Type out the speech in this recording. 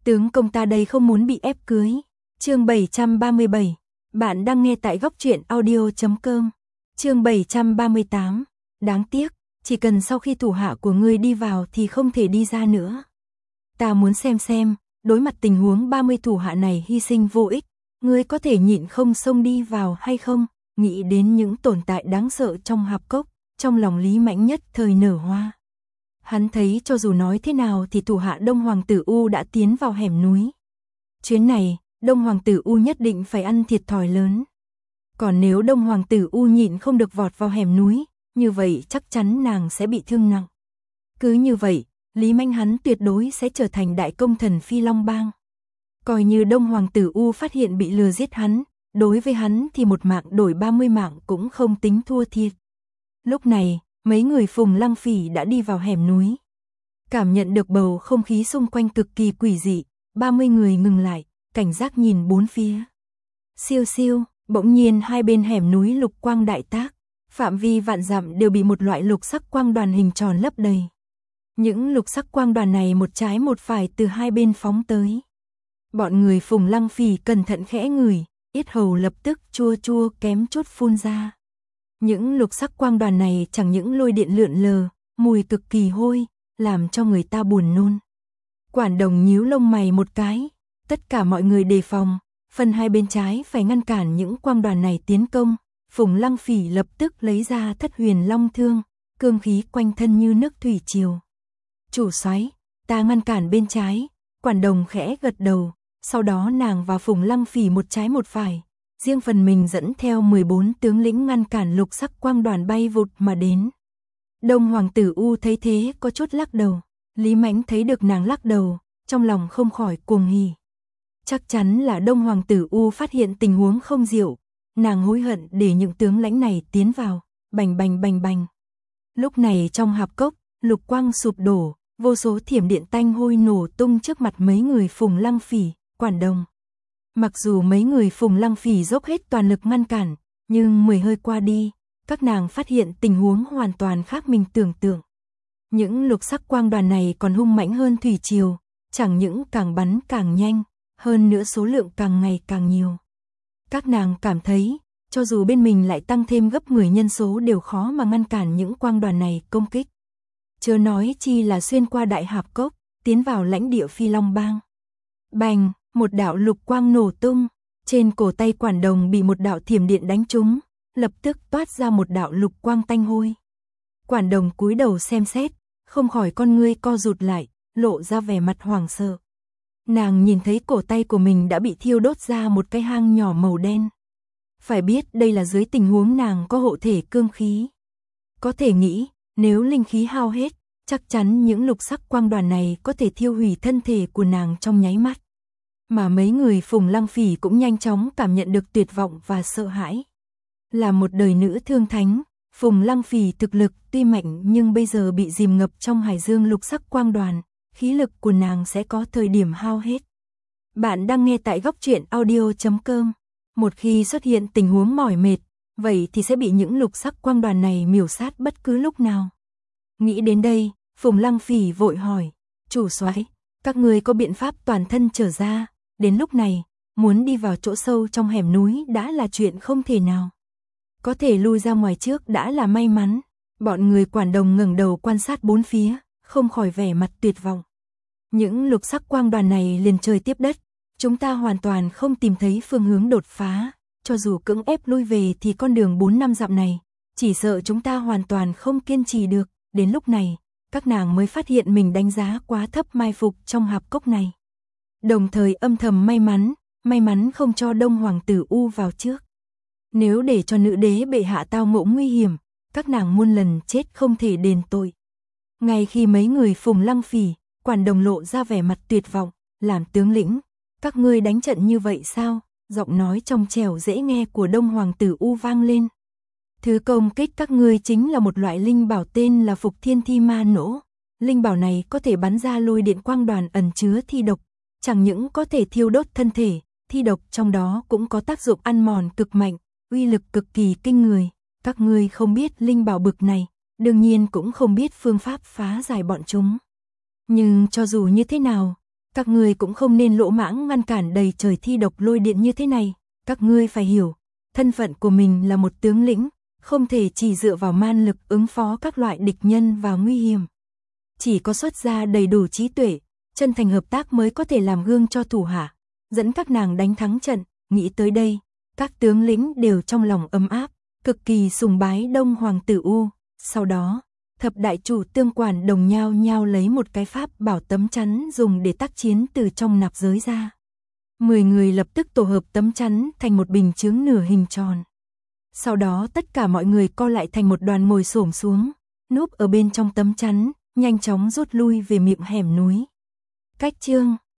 Tướng công ta đây không muốn bị ép cưới. Chương 737. Bạn đang nghe tại góc truyện audio.com. Chương 738. Đáng tiếc, chỉ cần sau khi thủ hạ của ngươi đi vào thì không thể đi ra nữa. Ta muốn xem, đối mặt tình huống 30 thủ hạ này hy sinh vô ích, ngươi có thể nhịn không xông đi vào hay không? Nghĩ đến những tồn tại đáng sợ trong hạp cốc, trong lòng Lý Mãnh nhất thời nở hoa. Hắn thấy cho dù nói thế nào thì thủ hạ Đông Hoàng tử U đã tiến vào hẻm núi. Chuyến này, Đông Hoàng tử U nhất định phải ăn thiệt thòi lớn. Còn nếu Đông Hoàng tử U nhịn không được vọt vào hẻm núi, như vậy chắc chắn nàng sẽ bị thương nặng. Cứ như vậy, Lý Mãnh hắn tuyệt đối sẽ trở thành đại công thần Phi Long Bang. Coi như Đông Hoàng tử U phát hiện bị lừa giết hắn, đối với hắn thì một mạng đổi 30 mạng cũng không tính thua thiệt. Lúc này, mấy người Phùng Lăng Phỉ đã đi vào hẻm núi. Cảm nhận được bầu không khí xung quanh cực kỳ quỷ dị, 30 người ngừng lại, cảnh giác nhìn bốn phía. Siêu siêu, bỗng nhiên hai bên hẻm núi lục quang đại tác, phạm vi vạn dặm đều bị một loại lục sắc quang đoàn hình tròn lấp đầy. Những lục sắc quang đoàn này một trái một phải từ hai bên phóng tới. Bọn người Phùng Lăng Phỉ cẩn thận khẽ ngửi, yết hầu lập tức chua chua kém chút phun ra. Những lục sắc quang đoàn này chẳng những lôi điện lượn lờ, mùi cực kỳ hôi, làm cho người ta buồn nôn. Quản Đồng nhíu lông mày một cái, tất cả mọi người đề phòng, phần hai bên trái phải ngăn cản những quang đoàn này tiến công. Phùng Lăng Phỉ lập tức lấy ra Thất Huyền Long Thương, cương khí quanh thân như nước thủy triều. Chủ soái, ta ngăn cản bên trái. Quản Đồng khẽ gật đầu, sau đó nàng và Phùng Lăng Phỉ một trái một phải, riêng phần mình dẫn theo 14 tướng lĩnh ngăn cản lục sắc quang đoàn bay vụt mà đến. Đông Hoàng tử U thấy thế có chút lắc đầu, Lý Mãnh thấy được nàng lắc đầu, trong lòng không khỏi cuồng hỉ. Chắc chắn là Đông Hoàng tử U phát hiện tình huống không diệu, nàng hối hận để những tướng lãnh này tiến vào, bành bành bành bành. Lúc này trong hạp cốc, lục quang sụp đổ, vô số thiểm điện tanh hôi nổ tung trước mặt mấy người Phùng Lăng Phỉ, Quản Đồng. Mặc dù mấy người Phùng Lăng Phỉ dốc hết toàn lực ngăn cản, nhưng 10 hơi qua đi, các nàng phát hiện tình huống hoàn toàn khác mình tưởng tượng. Những lục sắc quang đoàn này còn hung mãnh hơn thủy triều, chẳng những càng bắn càng nhanh, hơn nữa số lượng càng ngày càng nhiều. Các nàng cảm thấy, cho dù bên mình lại tăng thêm gấp 10 nhân số đều khó mà ngăn cản những quang đoàn này công kích. Chớ nói chi là xuyên qua đại hạp cốc, tiến vào lãnh địa Phi Long Bang. Bành, một đạo lục quang nổ tung, trên cổ tay Quản Đồng bị một đạo thiểm điện đánh trúng, lập tức toát ra một đạo lục quang tanh hôi. Quản Đồng cúi đầu xem xét, không khỏi con ngươi co rụt lại, lộ ra vẻ mặt hoảng sợ. Nàng nhìn thấy cổ tay của mình đã bị thiêu đốt ra một cái hang nhỏ màu đen. Phải biết đây là dưới tình huống nàng có hộ thể cương khí. Có thể nghĩ, nếu linh khí hao hết, chắc chắn những lục sắc quang đoàn này có thể thiêu hủy thân thể của nàng trong nháy mắt. Mà mấy người Phùng Lăng Phỉ cũng nhanh chóng cảm nhận được tuyệt vọng và sợ hãi. Là một đời nữ thương thánh, Phùng Lăng Phỉ thực lực tuy mạnh nhưng bây giờ bị dìm ngập trong hải dương lục sắc quang đoàn, khí lực của nàng sẽ có thời điểm hao hết. Bạn đang nghe tại góc truyện audio.com. Một khi xuất hiện tình huống mỏi mệt, vậy thì sẽ bị những lục sắc quang đoàn này miểu sát bất cứ lúc nào. Nghĩ đến đây, Phùng Lăng Phỉ vội hỏi, chủ soái, các ngươi có biện pháp toàn thân trở ra? Đến lúc này, muốn đi vào chỗ sâu trong hẻm núi đã là chuyện không thể nào. Có thể lui ra ngoài trước đã là may mắn. Bọn người Quản Đồng ngẩng đầu quan sát bốn phía, không khỏi vẻ mặt tuyệt vọng. Những lục sắc quang đoàn này liền trời tiếp đất, chúng ta hoàn toàn không tìm thấy phương hướng đột phá, cho dù cưỡng ép lui về thì con đường 4-5 dặm này, chỉ sợ chúng ta hoàn toàn không kiên trì được. Đến lúc này, các nàng mới phát hiện mình đánh giá quá thấp mai phục trong hạp cốc này. Đồng thời âm thầm may mắn không cho Đông Hoàng tử U vào trước. Nếu để cho nữ đế bệ hạ tao ngộ nguy hiểm, các nàng muôn lần chết không thể đền tội. Ngay khi mấy người Phùng Lăng Phỉ, Quản Đồng lộ ra vẻ mặt tuyệt vọng, làm tướng lĩnh, các ngươi đánh trận như vậy sao? Giọng nói trong trẻo dễ nghe của Đông Hoàng tử U vang lên. Thứ công kích các ngươi chính là một loại linh bảo tên là Phục Thiên Thi Ma Nỗ. Linh bảo này có thể bắn ra lôi điện quang đoàn ẩn chứa thi độc, chẳng những có thể thiêu đốt thân thể, thi độc trong đó cũng có tác dụng ăn mòn cực mạnh, uy lực cực kỳ kinh người. Các ngươi không biết linh bảo bực này, đương nhiên cũng không biết phương pháp phá giải bọn chúng. Nhưng cho dù như thế nào, Các ngươi cũng không nên lỗ mãng ngăn cản đầy trời thi độc lôi điện như thế này, các ngươi phải hiểu, thân phận của mình là một tướng lĩnh, không thể chỉ dựa vào man lực ứng phó các loại địch nhân và nguy hiểm. Chỉ có xuất ra đầy đủ trí tuệ, chân thành hợp tác mới có thể làm gương cho thủ hạ, dẫn các nàng đánh thắng trận. Nghĩ tới đây, các tướng lĩnh đều trong lòng ấm áp, cực kỳ sùng bái Đông Hoàng tử U. Sau đó, thập đại chủ tương quản đồng nhau nhau lấy một cái pháp bảo tấm chắn dùng để tác chiến từ trong nạp giới ra. 10 người lập tức tổ hợp tấm chắn thành một bình chướng nửa hình tròn. Sau đó tất cả mọi người co lại thành một đoàn ngồi xổm xuống, núp ở bên trong tấm chắn, nhanh chóng rút lui về miệng hẻm núi. Cách chương